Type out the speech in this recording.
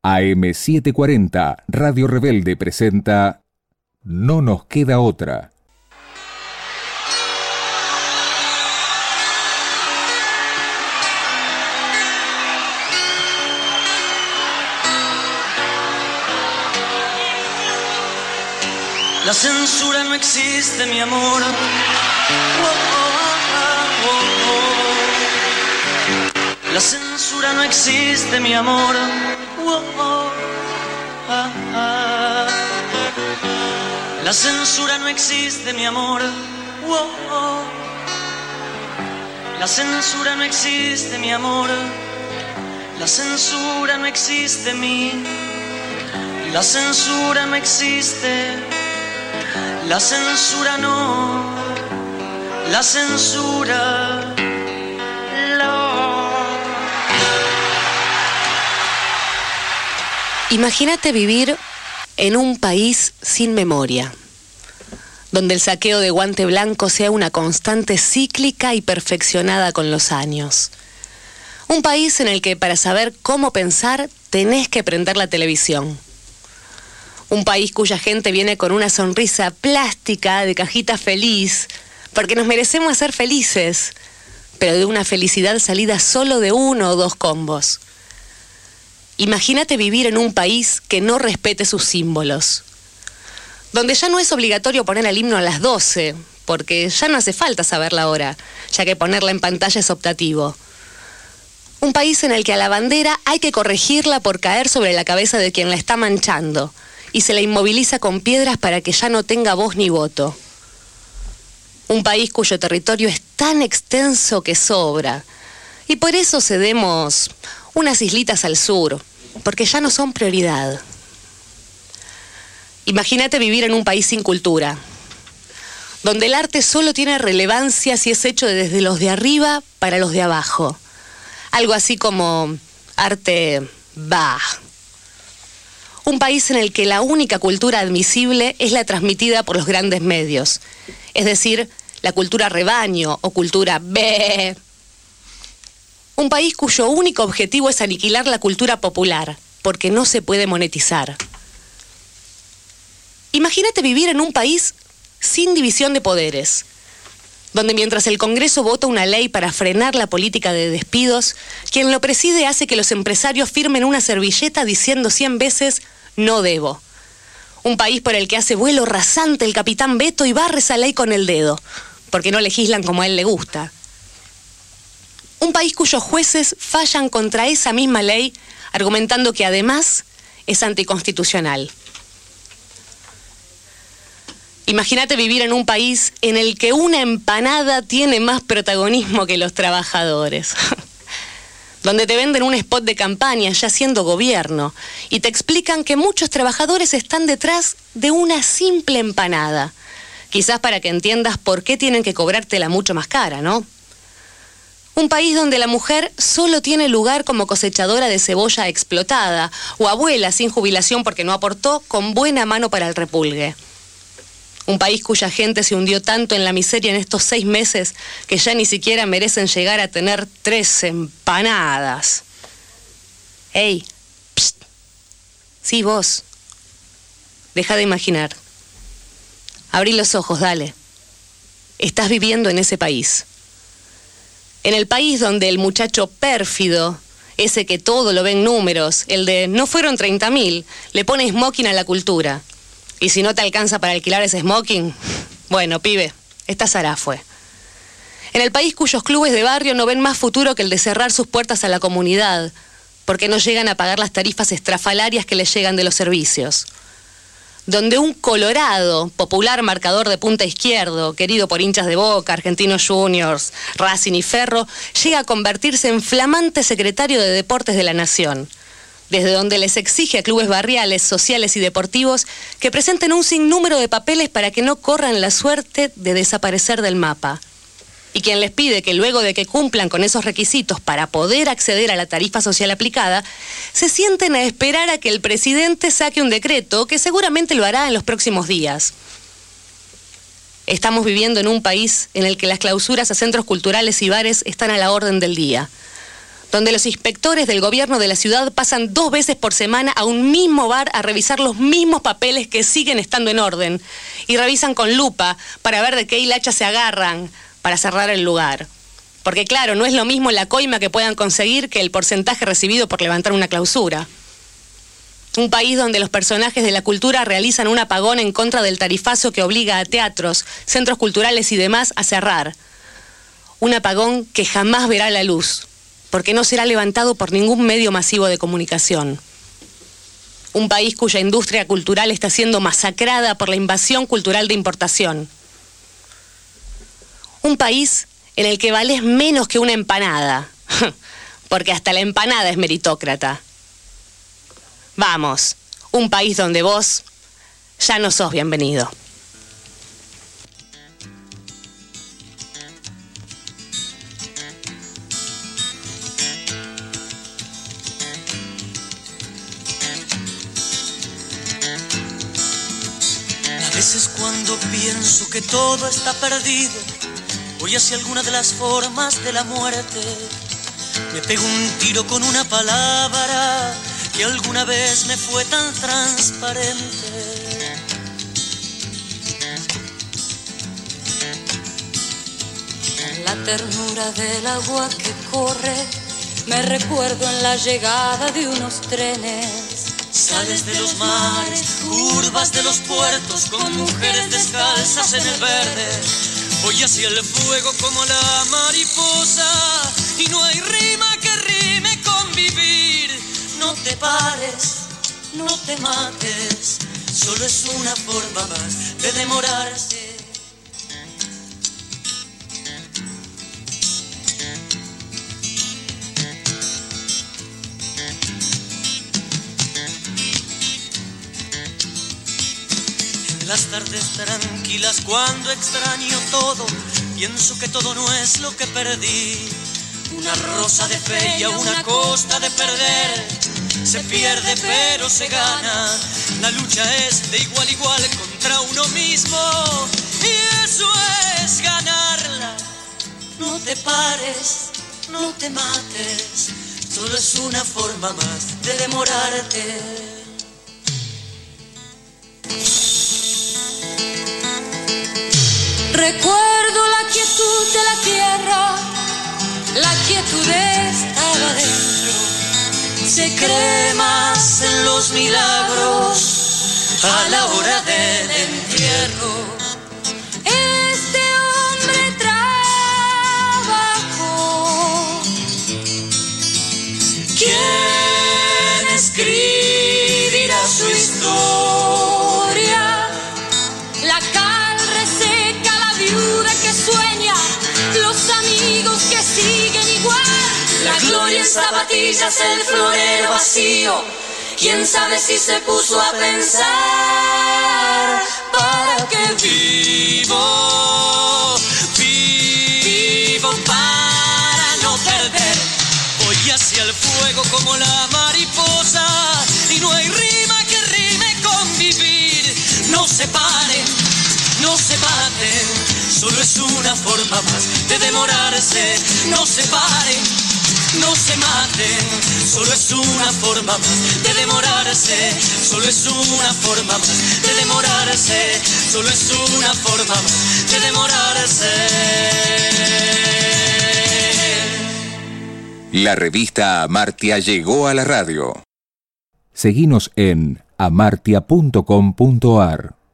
AM740, Radio Rebelde presenta No nos queda otra. La censura no existe, mi amor. La censura no existe, mi amor. La censura no existe, mi amor. La censura no existe, mi amor. La censura no existe, la censura no existe. La censura no. La censura. Imagínate vivir en un país sin memoria, donde el saqueo de guante blanco sea una constante cíclica y perfeccionada con los años. Un país en el que para saber cómo pensar tenés que prender la televisión. Un país cuya gente viene con una sonrisa plástica de cajita feliz, porque nos merecemos ser felices, pero de una felicidad salida solo de uno o dos combos. Imagínate vivir en un país que no respete sus símbolos, donde ya no es obligatorio poner el himno a las 12, porque ya no hace falta saber la hora, ya que ponerla en pantalla es optativo. Un país en el que a la bandera hay que corregirla por caer sobre la cabeza de quien la está manchando, y se la inmoviliza con piedras para que ya no tenga voz ni voto. Un país cuyo territorio es tan extenso que sobra, y por eso cedemos unas islitas al sur, porque ya no son prioridad. Imagínate vivir en un país sin cultura, donde el arte solo tiene relevancia si es hecho desde los de arriba para los de abajo. Algo así como arte bah. Un país en el que la única cultura admisible es la transmitida por los grandes medios, es decir, la cultura rebaño o cultura bé. Un país cuyo único objetivo es aniquilar la cultura popular, porque no se puede monetizar. Imagínate vivir en un país sin división de poderes, donde mientras el Congreso vota una ley para frenar la política de despidos, quien lo preside hace que los empresarios firmen una servilleta diciendo 100 veces «no debo». Un país por el que hace vuelo rasante el capitán Beto y barre esa ley con el dedo, porque no legislan como a él le gusta. Un país cuyos jueces fallan contra esa misma ley, argumentando que además es anticonstitucional. Imagínate vivir en un país en el que una empanada tiene más protagonismo que los trabajadores. Donde te venden un spot de campaña ya siendo gobierno y te explican que muchos trabajadores están detrás de una simple empanada. Quizás para que entiendas por qué tienen que cobrártela mucho más cara, ¿no? Un país donde la mujer solo tiene lugar como cosechadora de cebolla explotada o abuela sin jubilación porque no aportó con buena mano para el repulgue. Un país cuya gente se hundió tanto en la miseria en estos 6 meses que ya ni siquiera merecen llegar a tener 3 empanadas. ¡Ey! Psst. Sí, vos. Deja de imaginar. Abrí los ojos, dale. Estás viviendo en ese país. En el país donde el muchacho pérfido, ese que todo lo ve en números, el de no fueron 30.000, le pone smoking a la cultura. Y si no te alcanza para alquilar ese smoking, bueno, pibe, esta Sara fue. En el país cuyos clubes de barrio no ven más futuro que el de cerrar sus puertas a la comunidad, porque no llegan a pagar las tarifas estrafalarias que les llegan de los servicios. Donde un colorado, popular marcador de punta izquierdo, querido por hinchas de Boca, Argentinos Juniors, Racing y Ferro, llega a convertirse en flamante secretario de Deportes de la Nación. Desde donde les exige a clubes barriales, sociales y deportivos que presenten un sinnúmero de papeles para que no corran la suerte de desaparecer del mapa. Y quien les pide que luego de que cumplan con esos requisitos para poder acceder a la tarifa social aplicada, se sienten a esperar a que el presidente saque un decreto que seguramente lo hará en los próximos días. Estamos viviendo en un país en el que las clausuras a centros culturales y bares están a la orden del día, donde los inspectores del gobierno de la ciudad pasan 2 veces por semana a un mismo bar a revisar los mismos papeles que siguen estando en orden, y revisan con lupa para ver de qué hilacha se agarran para cerrar el lugar. Porque claro, no es lo mismo la coima que puedan conseguir que el porcentaje recibido por levantar una clausura. Un país donde los personajes de la cultura realizan un apagón en contra del tarifazo que obliga a teatros, centros culturales y demás a cerrar. Un apagón que jamás verá la luz, porque no será levantado por ningún medio masivo de comunicación. Un país cuya industria cultural está siendo masacrada por la invasión cultural de importación. Un país en el que valés menos que una empanada, porque hasta la empanada es meritócrata. Vamos, un país donde vos ya no sos bienvenido. A veces cuando pienso que todo está perdido, voy hacia alguna de las formas de la muerte. Me pego un tiro con una palabra que alguna vez me fue tan transparente. En la ternura del agua que corre, me recuerdo en la llegada de unos trenes. Sales de los mares, curvas de los puertos, con mujeres descalzas en el verde. Voy hacia el fuego como la mariposa, y no hay rima que rime con vivir. No te pares, no te mates, solo es una forma más de demorarse. En las tardes tranquilas, cuando extraño todo, pienso que todo no es lo que perdí. Una rosa de fe y a una costa de perder. Se pierde pero se gana. La lucha es de igual a igual contra uno mismo, y eso es ganarla. No te pares, no te mates, solo es una forma más de demorarte. Recuerdo la quietud de la tierra, la quietud estaba dentro. Se cree más en los milagros a la hora del entierro. Este hombre trabajó. ¿Quién escribirá su historia? La cal reseca, la viuda que sueña, los amigos que siguen igual. La gloria en zapatillas, el florero vacío. ¿Quién sabe si se puso a pensar? ¿Para qué vivo? Vivo para no perder. Voy hacia el fuego como la mariposa, y no hay rima que rime con vivir. No se paren, no se maten, solo es una forma más de demorarse. No se paren, no se maten, solo es una forma más de demorarse. Solo es una forma más de demorarse. Solo es una forma más de demorarse. La revista Amartya llegó a la radio. Seguinos en amartya.com.ar.